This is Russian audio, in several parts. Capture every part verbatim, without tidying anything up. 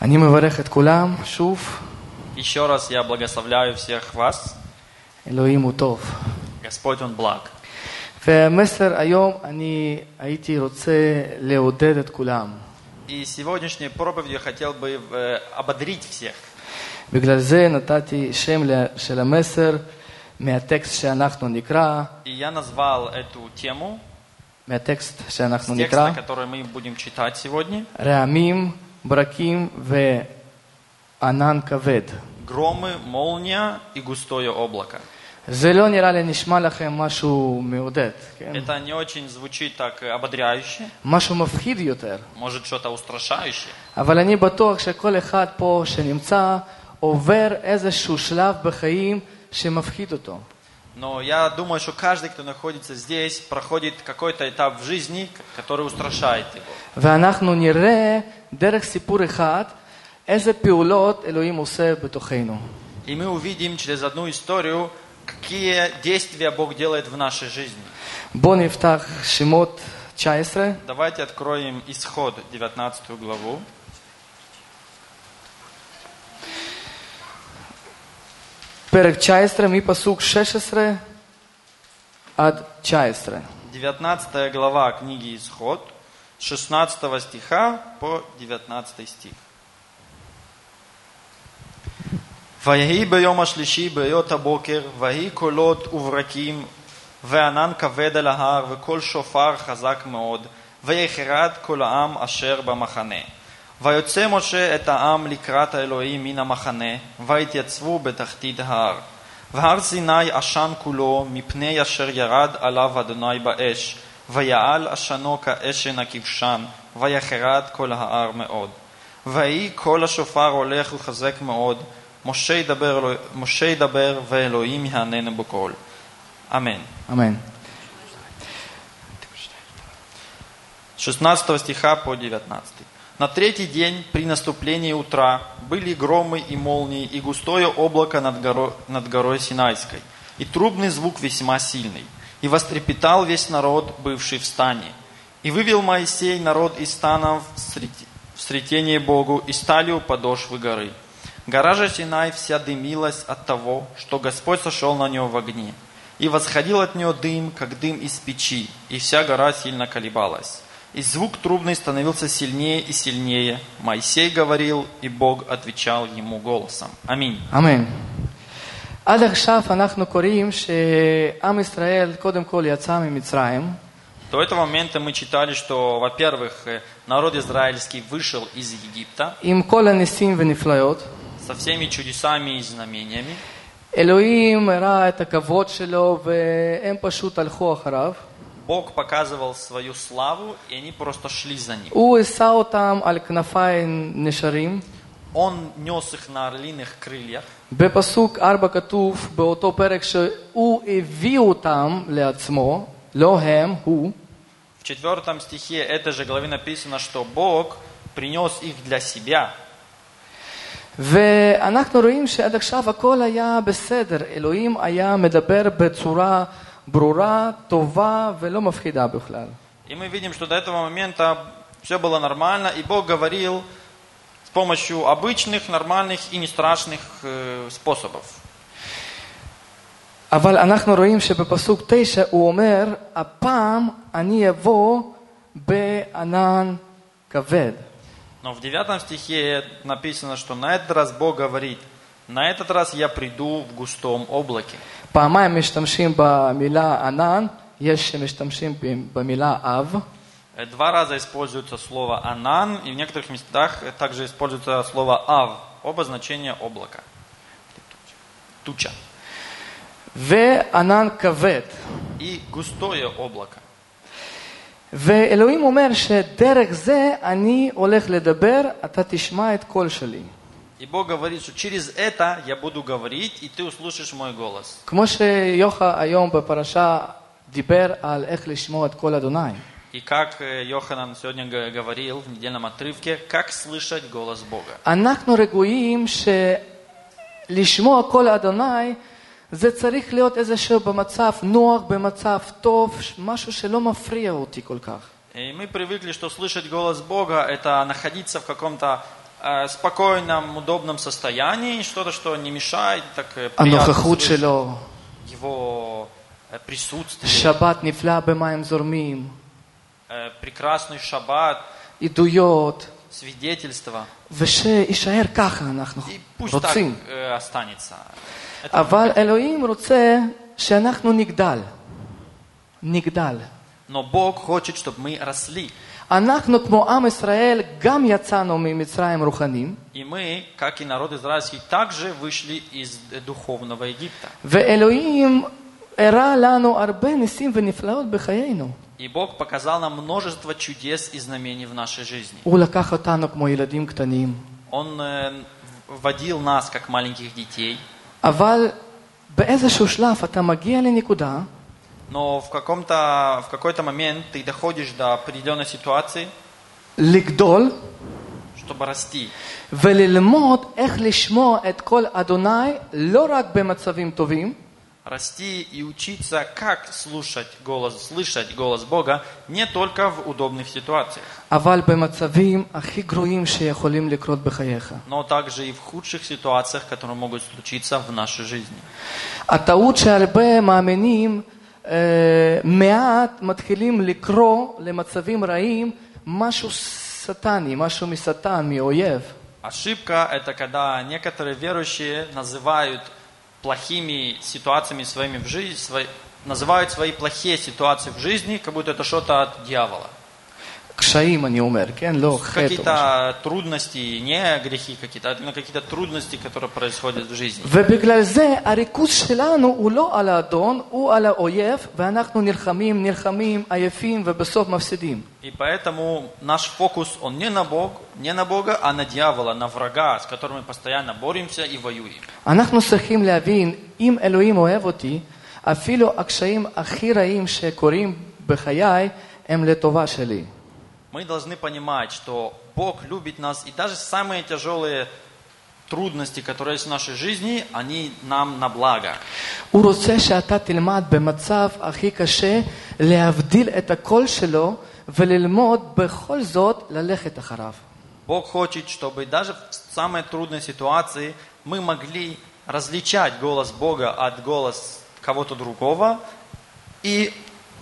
אני מברך את כולם, שוב. Еще раз я благословляю всех вас. אלוהים הוא טוב. Господь, Он благ. והמסר היום אני הייתי רוצה לעודד את כולם. И сегодняшней проповедью я хотел бы э, ободрить всех. בגלל זה נתתי שם של המסר מהטקסט שאנחנו נקרא. И я назвал эту тему, מהטקסט שאנחנו с נקרא. текста, который мы будем читать сегодня. רעמים, ברקים וענן כבד. Громы, молния и густое облако. זה לא נראה לי נשמע לכם משהו מעודד, כן? Это не очень звучит так ободряюще, משהו מפחיד יותר. может что-то устрашающее. אבל אני בטוח שכל אחד פה שנמצא עובר איזשהו שלב בחיים שמפחיד אותו. Но я думаю, что каждый, кто находится здесь, проходит какой-то этап в жизни, который устрашает его. ואנחנו נראה דרך סיפור אחד איזה פעולות אלוהים עושה בתוכנו. И мы увидим через одну историю, какие действия Бог делает в нашей жизни. בואו נפתח שמות תשע עשרה. Давайте откроем Исход, девятнадцатую главу. פרק תשע עשרה מפסוק שש עשרה עד תשע עשרה. девятнадцатая глава книги Исход, с шестнадцатого стиха по девятнадцатый стих. ויהי ביום השלישי בהיות הבוקר, ויהי קולות וברקים, וענן כבד על ההר, וקול שופר חזק מאוד, ויחרד כל העם אשר במחנה. ויוצא משה את העם לקראת האלוהים מן המחנה, ויתייצבו בתחתית ההר. והר סיני עשן כולו, מפני אשר ירד עליו אדוני באש, ויעל עשנו כאשן הכבשן, ויחרד כל ההר מאוד. ויהי קול השופר הולך וחזק מאוד, משה ידבר, משה ידבר ואלוהים יעננו בקול. אמן. אמן. шестнадцатого стиха по девятнадцатый. На третий день при наступлении утра были громы и молнии и густое облако над горой, над горой Синайской, и трубный звук весьма сильный. И вострепетал весь народ, бывший в стане. И вывел Моисей народ из станов в сретение Богу, и стали у подошвы горы. Гора же Синай вся дымилась от того, что Господь сошел на нее в огне. И восходил от нее дым, как дым из печи, и вся гора сильно колебалась. И звук трубный становился сильнее и сильнее. Моисей говорил, и Бог отвечал ему голосом. Аминь. אמן. עד עכשיו אנחנו קוראים שעם ישראל קודם כל יצא ממצרים. До этого момента мы читали, что, во-первых, народ израильский вышел из Египта עם כל הניסים ונפלאות. со всеми чудесами и знамениями. אלוהים הראה את הכבוד שלו והם פשוט הלכו אחריו. Бог показывал свою славу, и они просто шли за ним. הוא השא אותם על כנפיים נשרים. Он нес их на орлиных крыльях. בפסוק ארבע כתוב באותו פרק שהוא הביא אותם לעצמו, לא הם, הוא. В четвертом стихе этой же главе написано, что Бог принес их для себя. ואנחנו רואים שעד עכשיו הכל היה בסדר. אלוהים היה מדבר בצורה ברורה, טובה ולא מפחידה בכלל. И мы видим, что до этого момента все было нормально, и Бог говорил с помощью обычных, нормальных и не страшных э, способов. אבל אנחנו רואים שבפסוק תשע הוא אומר, הפעם אני אבוא בענן כבד. Но в девятом стихе написано, что на этот раз Бог говорит, на этот раз я приду в густом облаке. פעמיים משתמשים במילה ענן, יש שמשתמשים במילה אב. Два раза используется слово «анан», и в некоторых местах также используется слово «ав», оба значения облака. Туча. וענן כבד. И густое облако. ואלוהים אומר שדרך זה אני הולך לדבר, אתה תשמע את קול שלי. И Бог говорит, что через это я буду говорить, и ты услышишь мой голос. כמו שיוחא היום בפרשה דיבר על איך לשמוע את קול אדוני. И как Йоханан сегодня говорил в недельном отрывке, как слышать голос Бога. אנחנו רגועים שלשמוע קול אדוני זה צריך להיות איזשהו במצב נוח, במצב טוב, משהו שלא מפריע אותי כל כך. И мы привыкли, что слышать голос Бога – это находиться в каком-то э, спокойном, удобном состоянии, что-то, что не мешает, так э, приятно הנוכחות слышать שלו, его э, присутствие, שבת נפלא במים זורמים, э, прекрасный шаббат, עדויות, свидетельство. ושיישאר ככה אנחנו И пусть רוצים. так э, останется. Это אבל אלוהים רוצה שאנחנו נגדל. נגדל. Но Бог хочет, чтобы мы росли. אנחנו כמו עם ישראל גם יצאנו ממצרים רוחניים, И мы, как и народ израильский, также вышли из духовного Египта. ואלוהים הראה לנו הרבה ניסים ונפלאות בחיינו. И Бог показал нам множество чудес и знамений в нашей жизни. הוא לקח אותנו כמו ילדים קטנים. Он э, водил нас, как маленьких детей. אבל באיזשהו שלב אתה מגיע לנקודה, Но в, каком-то, в какой-то момент ты доходишь до определенной ситуации, לגדול, чтобы расти. וללמוד איך לשמוע את קול אדוני, לא רק במצבים טובים, Расти и учиться, как слушать голос, слышать голос Бога, не только в удобных ситуациях, אבל במצבים הכי גרועים שיכולים לקרות בחייך. но также и в худших ситуациях, которые могут случиться в нашей жизни. הטעות שהרבה מאמינים, אה, מעט מתחילים לקרוא למצבים רעים משהו סטני, משהו משטן, מאויב. Ошибка – это когда некоторые верующие называют плохими ситуациями своими в жизни, свои, называют свои плохие ситуации в жизни, как будто это что-то от дьявола. קשיים אני אומר, כן? לא, חטא או משהו. Какие-то трудности, не грехи какие-то, но какие-то трудности, которые происходят в жизни. ובגלל זה הריכוז שלנו הוא לא על האדון, הוא על האויב, ואנחנו נלחמים, נלחמים, עייפים ובסוף מפסידים. И поэтому наш фокус, он не на Бог, не на Бога, а на дьявола, на врага, с которым мы постоянно боремся и воюем. אנחנו צריכים להבין, אם אלוהים אוהב אותי, אפילו הקשיים הכי רעים שקורים בחיי, הם לטובה שלי. Мы должны понимать, что Бог любит нас, и даже самые тяжелые трудности, которые есть в нашей жизни, они нам на благо. הוא רוצה שאתה תלמד במצב הכי קשה להבדיל את הקול שלו וללמוד בכל זאת ללכת אחריו. Бог хочет, чтобы даже в самой трудной ситуации мы могли различать голос Бога от голоса кого-то другого и,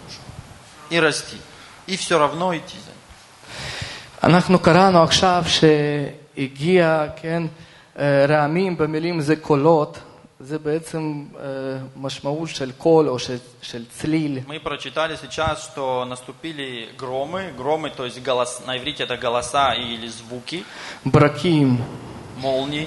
и расти. И все равно идти за ним. אנחנו קראנו עכשיו שהגיע, כן, רעמים במילים זה קולות, זה בעצם משמעות של קול או של, של צליל. Мы прочитали сейчас, что наступили громы, громы, то есть голос, на иврите это голоса или звуки, ברקים, молнии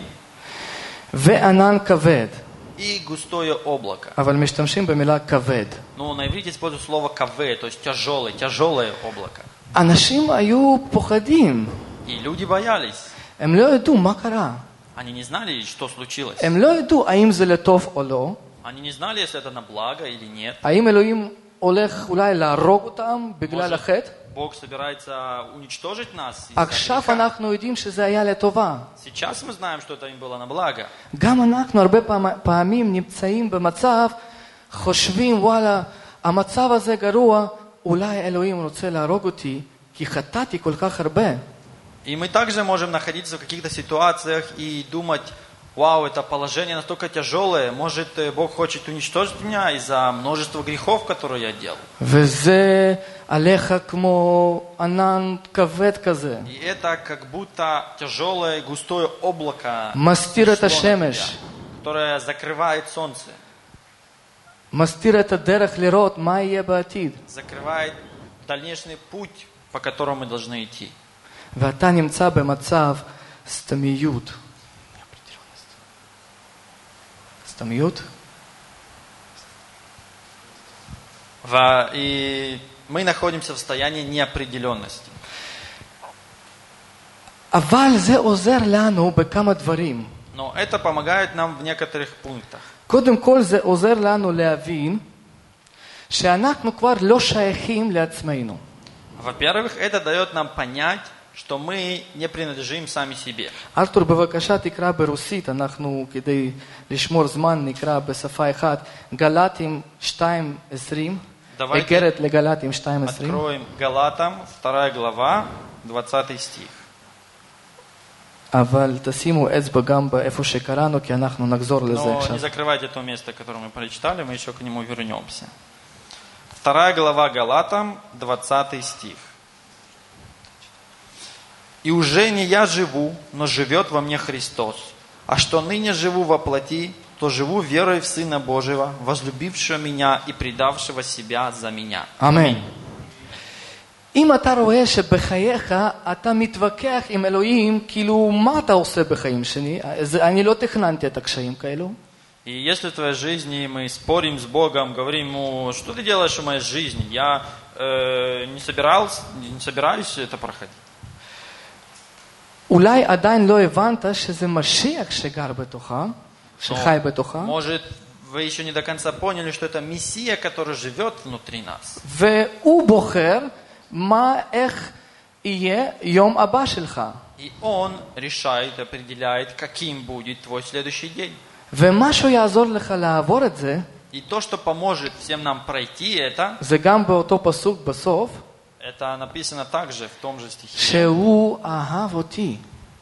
וענן כבד, и густое облако. אבל משתמשים במילה כבד. Но на иврите используют слово каве, то есть тяжелый, тяжелое облако. אנשים היו פוחדים, И люди боялись. הם לא ידעו מה קרה. Они не знали, что случилось. הם לא ידעו האם זה לטוב או לא, Они не знали, если это на благо или нет. האם אלוהים הולך אולי להרוג אותם בגלל החטא. Бог собирается уничтожить нас. из-за עכשיו греха. אנחנו יודעים שזה היה לטובה. Сейчас мы знаем, что это им было на благо. גם אנחנו הרבה פעם- פעמים נמצאים במצב, חושבים וואלה, המצב הזה גרוע, אולי אלוהים רוצה להרוג אותי, כי חטאתי כל כך הרבה. И мы также можем находиться в каких-то ситуациях и думать, вау, это положение настолько тяжелое, может, э, Бог хочет уничтожить меня из-за множества грехов, которые я делал. וזה עליך כמו ענן כבד כזה. И это как будто тяжелое густое облако, מסתיר את шло на השמש, тебя, которое закрывает солнце, מסתיר את הדרך לראות מה יהיה בעתיד. закрывает дальнейший путь, по которому мы должны идти. ואתה נמצא במצב סתמיות. סתמיות? Ва- И мы находимся в состоянии неопределенности. אבל זה עוזר לנו בכמה דברים. Но это помогает нам в некоторых пунктах. קודם כל זה עוזר לנו להבין שאנחנו כבר לא שייכים לעצמנו. Во-первых, это дает нам понять, что мы не принадлежим сами себе. ארתור בבקשה תקרא ברוסית, אנחנו כדי לשמור זמן נקרא בשפה אחת, גלטים שתיים עשרים, Давайте איגרת לגלטים שתיים עשרים. Откроем Галатам, вторая глава, двадцатый стих. אבל תשימו אצבע גם באיפה שקראנו, כי אנחנו נחזור לזה Но עכשיו. не закрывайте то место, которое мы прочитали, мы еще к нему вернемся. Вторая глава Галатам, двадцатый стих. «И уже не я живу, но живет во мне Христос. А что ныне живу во плоти, то живу верой в Сына Божьего, возлюбившего меня и предавшего себя за меня». אמן. אם אתה רואה שבחייך אתה מתווכח עם אלוהים, כאילו מה אתה עושה בחיים שלי? אני לא תכננתי את הקשיים כאלו. И если в твоей жизни мы спорим с Богом, говорим ему, что ты делаешь в моей жизни, я э, не, собирался, не собираюсь это проходить. אולי עדיין לא הבנת שזה משיח שגר בתוכה, שחי בתוכה. Может, вы еще не до конца поняли, что это Мессия, который живет внутри нас. והוא בוחר מה, איך יהיה יום הבא שלך. И Он решает, определяет, каким будет твой следующий день. ומשהו יעזור לך לעבור את זה, И то, что поможет всем нам пройти это, זה גם באותו פסוק בסוף, это написано также в том же стихе, שהוא אהב אותי.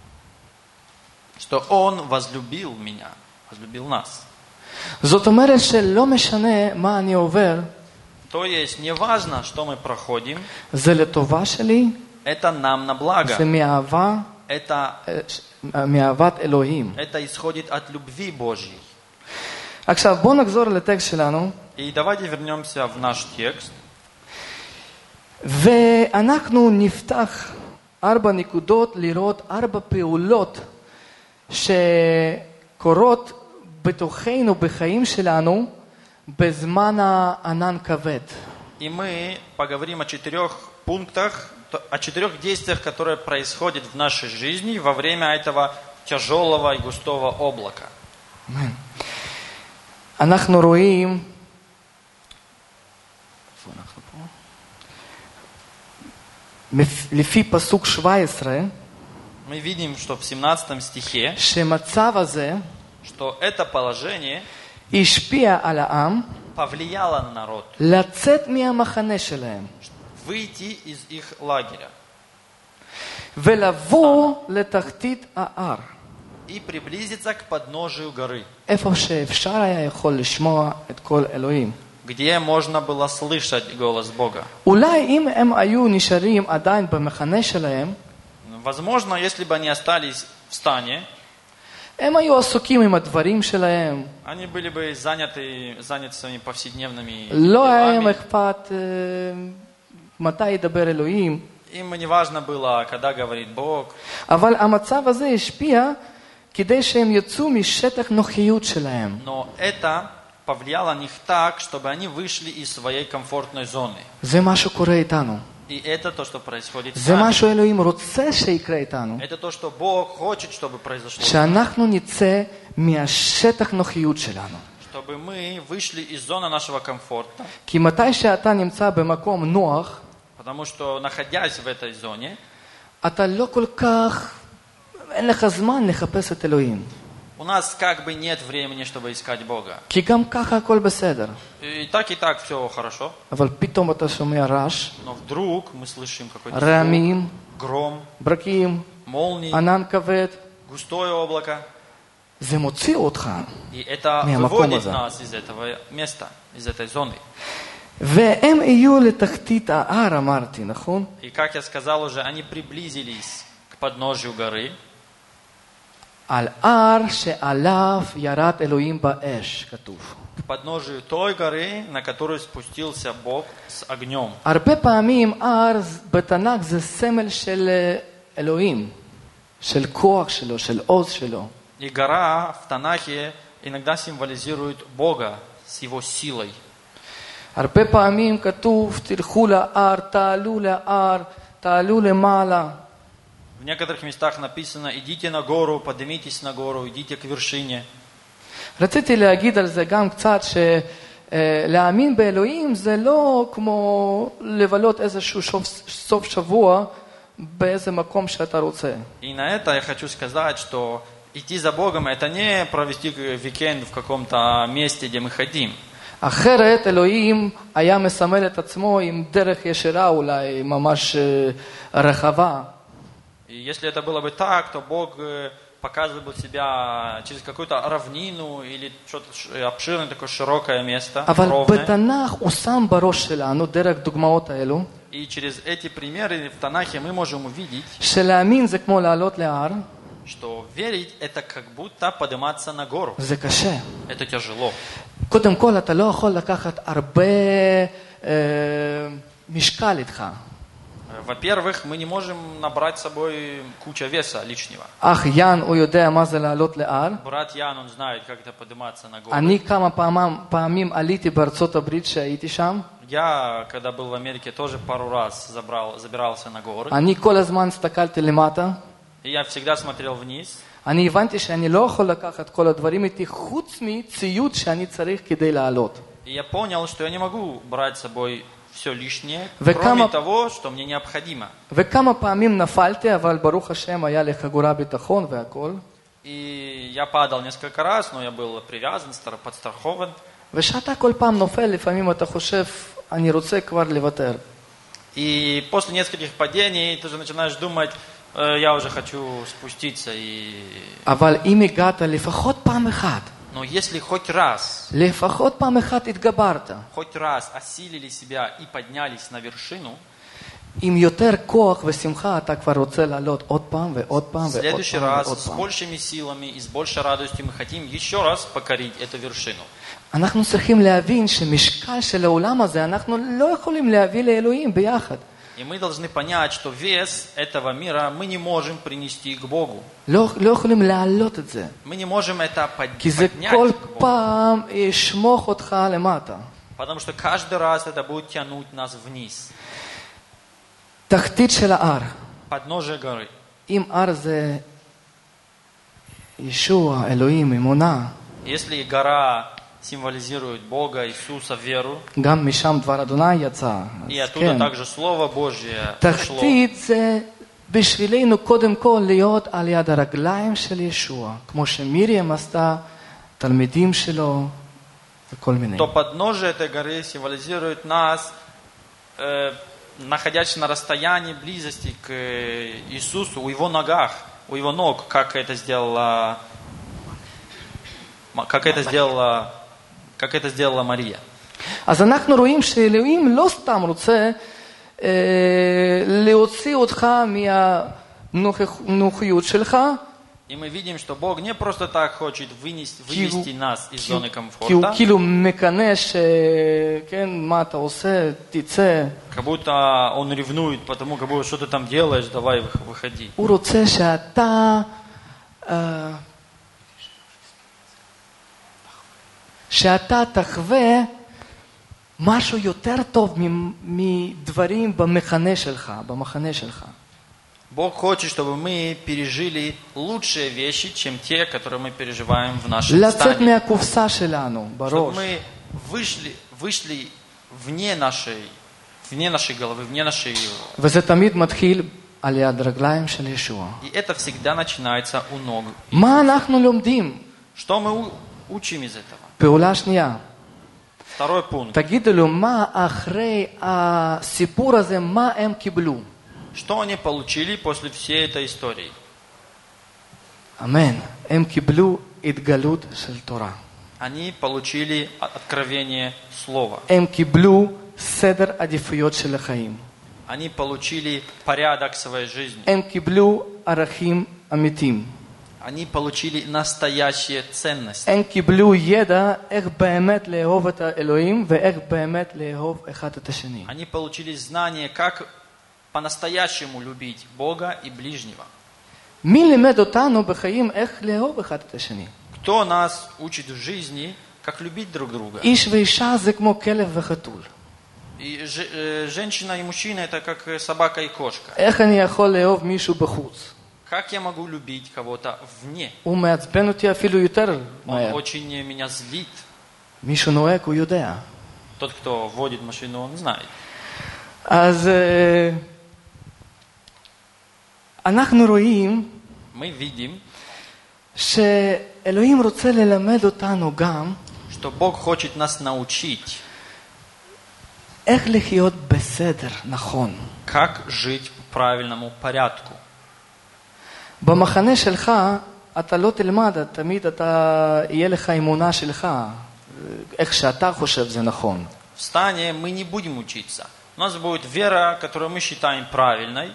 что Он возлюбил меня, возлюбил нас. זאת אומרת שלא משנה מה אני עובר, То есть, не важно, что мы проходим, זה לטובה שלי, это нам на благо. זה מאהבה, Это, מאהבת אלוהים. это исходит от любви Божьей. עכשיו בואו נחזור לטקסט שלנו, И давайте вернемся в наш текст. ואנחנו נפתח ארבע נקודות לראות ארבע פעולות שקורות בתוכנו בחיים שלנו בזמן הענן כבד. И мы поговорим о четырех пунктах, о четырех действиях, которые происходят в нашей жизни во время этого тяжелого и густого облака. אנחנו רואים לפי פסוק שבע עשרה Мы видим, что в семнадцатом стихе, שמצב הזה что это положение השפיע על העם повлияло на народ לצאת מהמחנה שלהם выйти из их лагеря ולבוא לתחתית ההר, и приблизиться к подножию горы, איפה שאפשר היה יכול לשמוע את קול אלוהים. где можно было слышать голос Бога. אולי אם הם היו נשארים עדיין במחנה שלהם, Возможно, если бы они остались в стане, הם היו עסוקים עם הדברים שלהם, они были бы заняты, заняты своими повседневными לא היה להם делами. אכפת מתי ידבר אלוהים, Им не важно было, когда говорит Бог. אבל המצב הזה השפיע כדי שהם יצאו משטח נוחיות שלהם. Но это повлияло на них так, чтобы они вышли из своей комфортной зоны. זה מה שקורה איתנו. И это то, что происходит с זה מה нами. שאלוהים רוצה שיקרה איתנו. Это то, что Бог хочет, чтобы произошло. שאנחנו נצא מהשטח נוחיות שלנו. Чтобы мы вышли из зоны нашего комфорта. כי מתי שאתה נמצא במקום נוח, Потому что, находясь в этой зоне, אתה לא כל כך, אין לך זמן לחפש את אלוהים. у нас как бы нет времени, чтобы искать Бога. כי גם ככה הכל בסדר. И так и так все хорошо. אבל פתאום אתה שומע רעש, Но вдруг мы слышим какой-то звук, רעמים, гром, ברקים, молнии, ענן כבד. густое облако. זה מוציא אותך. И это מהמקום выводит הזה. нас из этого места, из этой зоны. והם יהיו לתחתית ההר, אמרתי, נכון? И как я сказал уже, они приблизились к подножию горы, על הר שעליו ירד אלוהים באש, כתוב. к подножию той горы, на которую спустился Бог с огнем. הרבה פעמים הר בתנ"ך זה סמל של אלוהים, של כוח שלו, של עוז שלו. И гора в Танахе иногда символизирует Бога с его силой. הרבה פעמים כתוב, תלכו להר, תעלו להר, תעלו למעלה. В некоторых местах написано: идите на гору, поднимитесь на гору, идите к вершине. רציתי להגיד על זה גם קצת שלהאמין באלוהים זה לא כמו לבלות איזשהו סוף שבוע באיזה מקום שאתה רוצה. И на это я хочу сказать, что идти за Богом — это не провести уикенд в каком-то месте, где мы хотим. אחרת אלוהים היה מסמל את עצמו עם דרך ישרה אולי ממש רחבה. И если это было бы так, то Бог э, показывал бы себя через какую-то равнину или что-то ш- обширное, такое широкое место, אבל ровное. בתנ"ך הוא שם בראש שלנו, דרך דוגמאות האלו, И через эти примеры в Танахе мы можем увидеть, שלהאמין זה כמו לעלות להר, что верить это как будто подниматься на гору. זה קשה. Это тяжело. קודם כל, אתה לא יכול לקחת הרבה אה, משקל איתך. Во-первых, мы не можем набрать с собой кучу веса лишнего. אח יאן, הוא יודע מה זה לעלות להר. Брат Ян, он знает, как это подниматься на гору. אני כמה פעמים, פעמים עליתי בארצות הברית שהייתי שם. Я, когда был в Америке, тоже пару раз забрал, забирался на горы. אני כל הזמן הסתכלתי למטה. И я всегда смотрел вниз. אני הבנתי שאני לא יכול לקחת כל הדברים איתי חוץ מציוד שאני צריך כדי לעלות. И я понял, что я не могу брать с собой все лишнее, וכמה- кроме того, что мне необходимо. וכמה פעמים נפלתי, אבל ברוך השם היה לי חגורה ביטחון והכל. И я падал несколько раз, но я был привязан, стар- подстрахован. ושאתה כל פעם נופל, לפעמים אתה חושב, אני רוצה כבר לוותר. И после нескольких падений ты же начинаешь думать, «Э, я уже хочу спуститься. И... אבל אם הגעת לפחות פעם אחת, Но если хоть раз, לפחות פעם אחת התגברת, хоть раз осилили себя и поднялись на вершину, עם יותר כוח ושמחה אתה כבר רוצה לעלות עוד פעם ועוד פעם в ועוד следующий פעם раз ועוד с פעם. большими силами и с большей радостью мы хотим еще раз покорить эту вершину. אנחנו צריכים להבין שמשקל של העולם הזה, אנחנו לא יכולים להביא לאלוהים ביחד. И мы должны понять, что вес этого мира мы не можем принести к Богу. לא, לא יכולים להעלות את זה. Мы не можем это под- כי זה поднять כל к Богу. פעם ישמוך אותך למטה. Потому что каждый раз это будет тянуть нас вниз. תחתית של ההר. Подножие горы. אם הר זה ישוע, אלוהים, אמונה, Если гора символизирует Бога, Иисуса, веру, גם משם דבר אדוני יצא. и אז оттуда כן. также Слово Божье пришло. תחתית זה בשבילנו קודם כל להיות על יד הרגליים של ישוע, כמו שמיריam עשתה, תלמידים שלו וכל מיני. То подножие этой горы символизирует нас, э, находясь на расстоянии близости к э, Иисусу, у Его ногах, у Его ног, как это сделала, как это сделала, как это сделала Мария. אז אנחנו רואים שאלוהים לא סתם רוצה אה, להוציא אותך מהנוחיות שלך, И мы видим, что Бог не просто так хочет вынести, вывести нас из כי הוא- зоны כי הוא комфорта, כאילו מקנא שכן, מה אתה עושה, תצא. как будто Он ревнует, потому как будто что ты там делаешь, давай вых- выходи. הוא רוצה שאתה, אה, שאתה תחווה משהו יותר טוב מ- מדברים במחנה שלך, במחנה שלך. Бог хочет, чтобы мы пережили лучшие вещи, чем те, которые мы переживаем в нашем לצאת стане. מהקופסה שלנו, Чтобы בראש. мы вышли, вышли вне нашей, вне нашей головы, вне нашей... וזה תמיד מתחיל על יד רגליים של ישוע. И это всегда начинается у ног. מה אנחנו לומדים? Что мы у- учим из этого? פעולה שנייה. Второй пункт. תגידו לו, מה אחרי הסיפור הזה, מה הם קיבלו? Что они получили после всей этой истории? אמן. הם קיבלו התגלות של תורה. Они получили о- откровение Слова. הם קיבלו סדר עדיפויות של החיים. Они получили порядок своей жизни. הם קיבלו ערכים אמיתיים. Они получили настоящие ценности. הם קיבלו ידע איך באמת לאהוב את האלוהים ואיך באמת לאהוב אחד את השני. Они получили знание, как по-настоящему любить Бога и ближнего. מי לימד אותנו בחיים איך לאהוב אחד את השני? Кто нас учит в жизни, как любить друг друга? איש ואישה זה כמו כלב וחתול. И же- э, женщина и мужчина это как э, собака и кошка. איך אני יכול לאהוב מישהו בחוץ? Как я могу любить кого-то вне? הוא מעצבן אותי אפילו יותר Он מהר. очень э, меня злит. מישהו נוהג, הוא יודע. Тот, кто водит машину, он знает. אז אה, אנחנו רואים Мы видим, שאלוהים רוצה ללמד אותנו גם что Бог хочет нас научить, איך לחיות בסדר, נכון. как жить по правильному порядку. במחנה שלך אתה לא תלמד, תמיד אתה, יהיה לך אמונה שלך, איך שאתה חושב זה נכון. В стане мы не будем учиться. У нас будет вера, которую мы считаем правильной.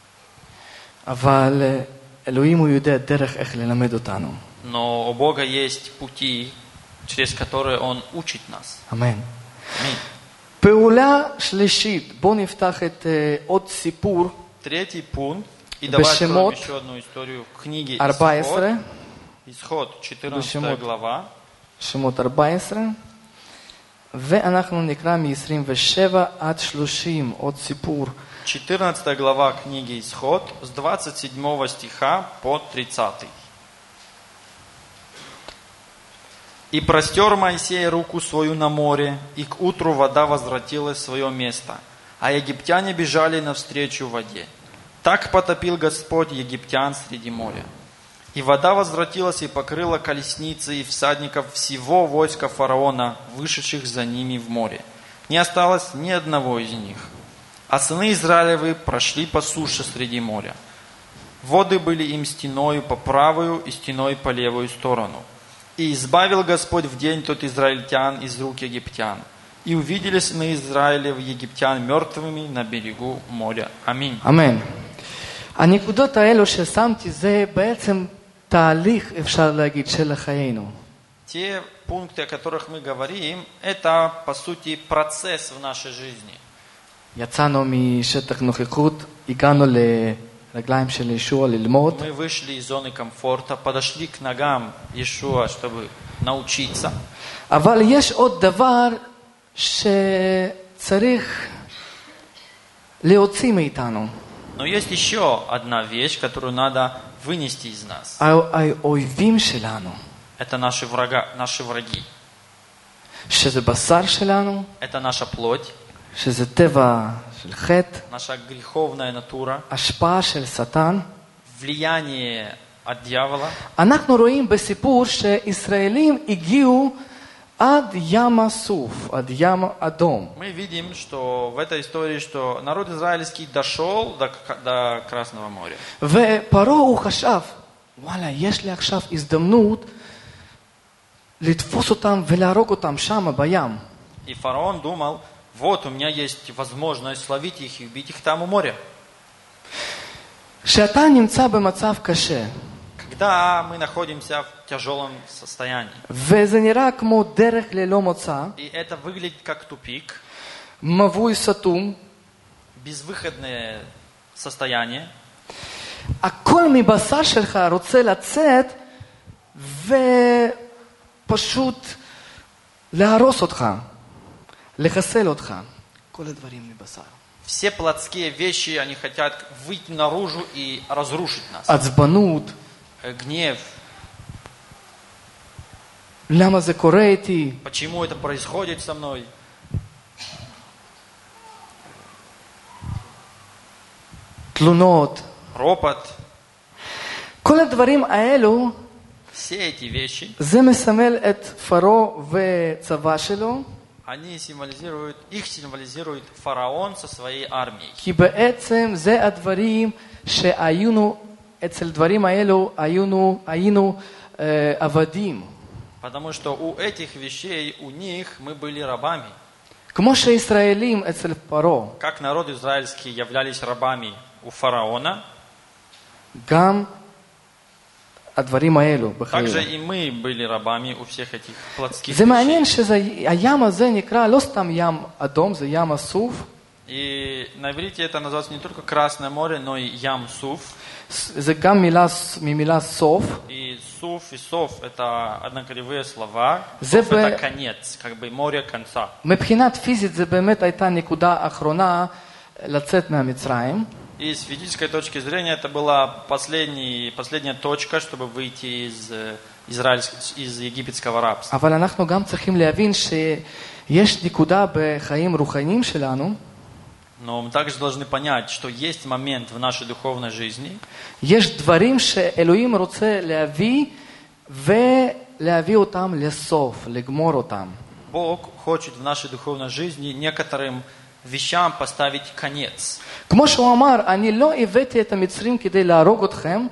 אבל אלוהים הוא יודע דרך איך ללמד אותנו. Но у Бога есть пути, через которые Он учит нас. אמן. Аминь. פעולה שלישית, בואו נפתח את uh, עוד סיפור. Третий пункт. И давай откроем еще одну историю в книге Исход. Исход, четырнадцатая глава. שמות ארבע עשרה. ואנחנו נקרא מ-עשרים ושבע עד שלושים, עוד סיפור. четырнадцатая глава книги Исход с двадцать седьмого стиха по тридцатый. «И простер Моисей руку свою на море, и к утру вода возвратилась в свое место, а египтяне бежали навстречу воде. Так потопил Господь египтян среди моря. И вода возвратилась и покрыла колесницы и всадников всего войска фараона, вышедших за ними в море. Не осталось ни одного из них. А сыны Израилевы прошли по суше среди моря. Воды были им стеною по правую и стеной по левую сторону. И избавил Господь в день тот израильтян из рук египтян. И увидели сыны Израилев египтян мертвыми на берегу моря». Аминь. אמן. הנקודות האלו ששמתי זה בעצם תהליך, אפשר להגיד, של חיינו. Те пункты, о которых мы говорим, это, по сути, процесс в нашей жизни. יצאנו משטח נוכחות, הגענו לרגליים של ישוע ללמוד. Мы вышли из зоны комфорта, подошли к ногам Иешуа, чтобы научиться. אבל יש עוד דבר שצריך להוציא מאיתנו. Но есть еще одна вещь, которую надо вынести из нас. האויבים שלנו. Это наши врага, наши враги. שזה בשר שלנו. Это наша плоть. שזה טבע של חטא. Наша греховная натура. השפעה של שטן. Влияние от дьявола. אנחנו רואים בסיפור שישראלים הגיעו עד ים הסוף, עד ים אדום. Мы видим, что в этой истории, что народ израильский дошел до, до Красного моря. ופרעה הוא חשב, וואלה, יש לי עכשיו הזדמנות לתפוס אותם ולהרוג אותם שם בים. И фараон думал, вот у меня есть возможность словить их и убить их там у моря. כשאתה נמצא במצב קשה, когда мы находимся в тяжелом состоянии, וזה נראה כמו דרך ללא מוצא, и это выглядит как тупик, מבוי סתום, безвыходное состояние, הכל מבשר שלך רוצה לצאת ופשוט להרוס אותך, לחסל אותך. כל הדברים מבשר. Все плотские вещи, они хотят выйти наружу и разрушить нас. עצבנות, гнев. למה זה קורה איתי? Почему это происходит со мной? תלונות. ропот. כל הדברים האלו, все эти вещи, זה מסמל את פרעה וצבא שלו. они символизируют, их символизирует фараон со своей армией. כי בעצם זה הדברים שהיינו, אצל דברים האלו היינו, היינו אה, עבדים. Потому что у этих вещей, у них мы были рабами. כמו שישראלים אצל פרעה. Как народ израильский являлись рабами у фараона, גם הדברים האלו בחיים. также и мы были рабами у всех этих плотских זה מעניין вещей. שהים הזה נקרא לא סתם ים אדום, זה ים הסוף. И на иврите это называется не только Красное море, но и Ям-Суф. זה גם מילה, ממילה סוף. И суф и сов это однокоренные слова. זה Суф это конец, как бы море конца. מבחינת פיזית זה באמת הייתה נקודה אחרונה לצאת מהמצרים. И с физической точки зрения это была последний, последняя точка, чтобы выйти из, израильск, из египетского рабства. אבל אנחנו גם צריכים להבין שיש נקודה בחיים רוחניים שלנו. Но мы также должны понять, что есть момент в нашей духовной жизни. יש דברים שאלוהים רוצה להביא ולהביא אותם לסוף, לגמור אותם. Бог хочет в нашей духовной жизни некоторым вещам поставить конец. כמו שהוא אמר, אני לא הבאתי את המצרים כדי להרוג אתכם,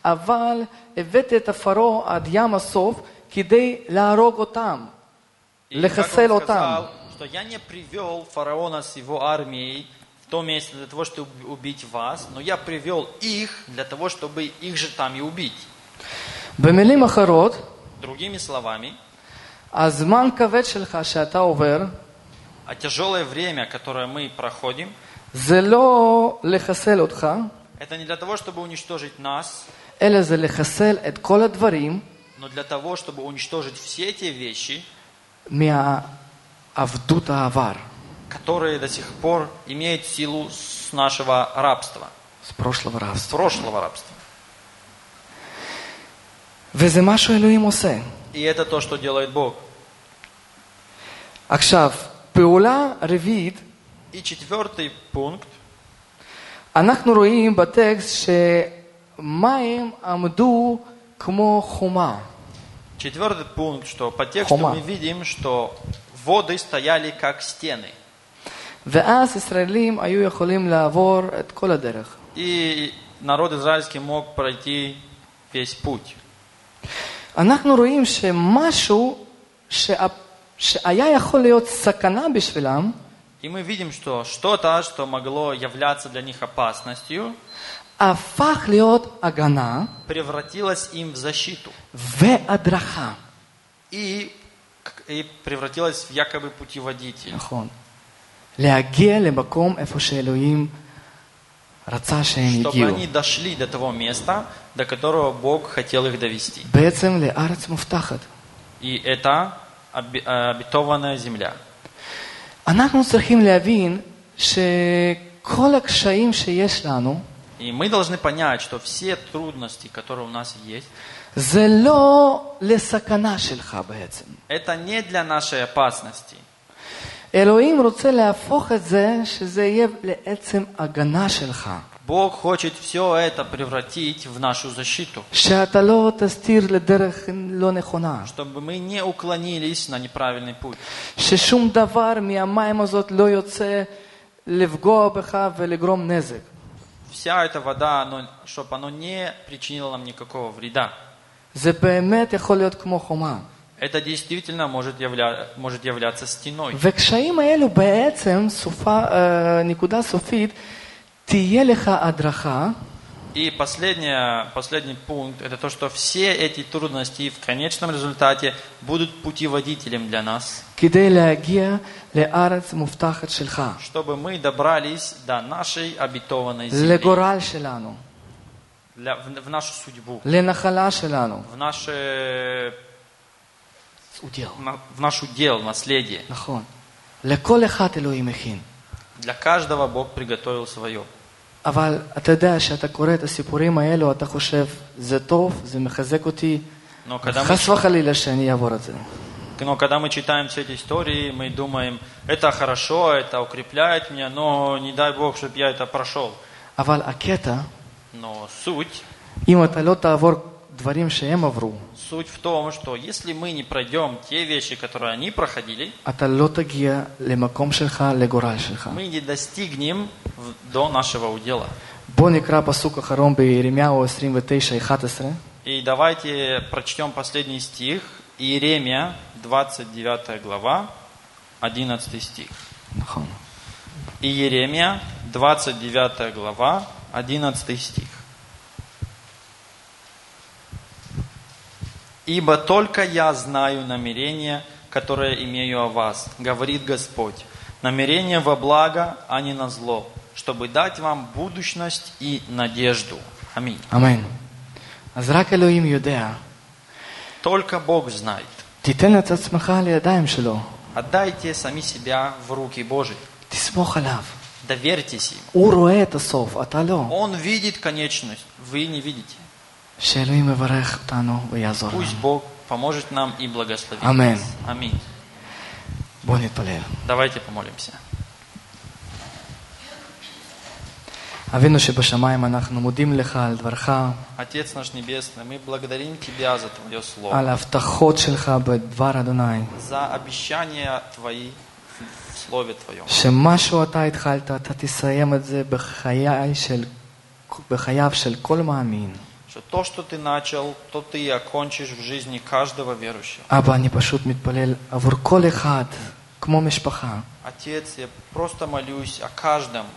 אבל הבאתי את הפרעה עד ים הסוף כדי להרוג אותם, И как לחסל он אותם. сказал, что я не привел фараона с его армией в то место для того, чтобы убить вас, но я привел их для того, чтобы их же там и убить. במילים אחרות, Другими словами, הזמן כבד שלך שאתה עובר, а тяжелое время, которое мы проходим, זה לא לחסל אותך, это не для того, чтобы уничтожить нас, אלא זה לחסל את כל הדברים но для того, чтобы уничтожить все те вещи, מהעבדות העבר, которые до сих пор имеют силу с нашего рабства, с прошлого с рабства. прошлого рабства. וזה מה שאלוהים עושה. И это то, что делает Бог. עכשיו, פעולה רביעית, И четвертый пункт. אנחנו רואים בטקסט שמים עמדו כמו חומה. Четвертый пункт, что по тексту Хома. мы видим, что воды стояли как стены. ואז ישראלים היו יכולים לעבור את כל הדרך. И народ израильский мог пройти весь путь. אנחנו רואים שמשהו שה... שהיה יכול להיות סכנה בשבילם, И мы видим, что что-то, что могло являться для них опасностью, הפך להיות הגנה превратилось им в защиту. והדרכה. И, и превратилось в якобы путеводитель. נכון. להגיע למקום איפה שאלוהים רצה שהם Чтобы יגיעו. они дошли до того места, до которого Бог хотел их довести. בעצם לארץ מובטחת. И это оби- обетованная земля. אנחנו צריכים להבין שכל הקשיים שיש לנו, И мы должны понять, что все трудности, которые у нас есть, זה לא לסכנה שלך בעצם. это не для нашей опасности. אלוהים רוצה להפוך את זה, שזה יהיה לעצם הגנה שלך. Бог хочет все это превратить в нашу защиту, שאתה לא תסתיר לדרך לא נכונה. чтобы мы не уклонились на неправильный путь. ששום דבר מהמים הזאת לא יוצא לפגוע בך ולגרום נזק. Вся эта вода, оно, чтобы оно не причинило нам никакого вреда. זה באמת יכול להיות כמו חומה. Это действительно может, явля... может являться стеной. וקשיים האלו בעצם, סופה, אה, נקודה סופית, תהיה לך הדרכה, И последняя, последний пункт, это то, что все эти трудности в конечном результате будут путеводителем для нас, כדי להגיע לארץ מובטחת שלך, чтобы мы добрались до нашей обетованной земли, לגורל שלנו, для- в, в нашу судьбу, לנחלה שלנו. в наше, удел. на- в наш удел, наследие. נכון. לכל אחד אלוהים מכין. Для каждого Бог приготовил свое. אבל אתה יודע שאתה קורא את הסיפורים האלו, אתה חושב, זה טוב, זה מחזק אותי, Но когда, мы, חס וחלילה שאני אעבור את זה. но когда мы читаем все эти истории, мы думаем, это хорошо, это укрепляет меня, но не дай Бог, чтобы я это прошел. אבל הקטע, Но суть, אם אתה לא תעבור דברים שהם עברו, суть в том, что если мы не пройдем те вещи, которые они проходили, אתה לא תגיע למקום שלך, לגורל שלך. мы не достигнем в- до нашего удела. בוא נקרא פסוק אחרון בירמיהו עשרים ותשע אחת עשרה. И давайте прочтем последний стих, Иеремия, двадцать девятая глава, одиннадцатый стих. נכון. Иеремия, двадцать девятая глава, одиннадцатый стих. «Ибо только я знаю намерения, которые имею о вас, говорит Господь, намерения во благо, а не на зло, чтобы дать вам будущность и надежду». Аминь. אמן. אז רק אלוהים יודע. Только Бог знает. תיתן את עצמך לידיים שלו. Отдайте сами себя в руки Божьи. תסמוך עליו. Доверьтесь им. הוא רואה את הסוף, אתה לא. Он видит конечность, вы не видите. שאלוהים מברך אותנו ויעזור Пусть לנו. Бог поможет нам и благословит Аминь. нас. Аминь. בוא נתפלל. Давайте помолимся. אבינו שבשמיים אנחנו מודים לך על דברך, Отец наш Небесный, мы благодарим Тебя за Твое Слово, על ההבטחות שלך בדבר אדוני, за обещания Твои в Слове Твоем, שמשהו אתה התחלת, אתה תסיים את זה בחיי של, בחייו של כל מאמין. что то, что ты начал, то ты и окончишь в жизни каждого верующего. אבא, אני פשוט מתפלל עבור כל אחד, כמו משפחה, Отец, я просто молюсь о каждом,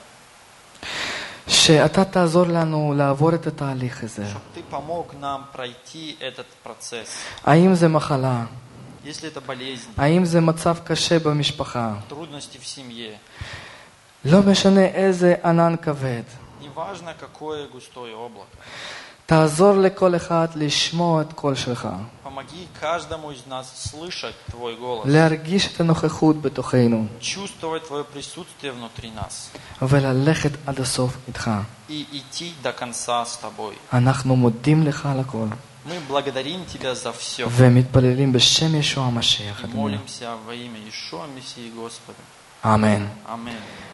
שאתה תעזור לנו לעבור את התהליך הזה. чтобы ты помог нам пройти этот процесс. האם זה מחלה? Если это болезнь, האם זה מצב קשה במשפחה? трудности в семье, לא משנה איזה ענן כבד. неважно какое густое облако, תעזור לכל אחד לשמוע את קול שלך, помоги каждому из нас слышать Твой голос, להרגיש את הנוכחות בתוכנו, чувствовать Твое присутствие внутри нас וללכת עד הסוף איתך. и идти до конца с Тобой. אנחנו מודים לך על הכל, Мы благодарим Тебя за все ומתפללים בשם ישוע המשיח, и אדוני. молимся во имя Иешуа Мессии Господа. אמן. Аминь.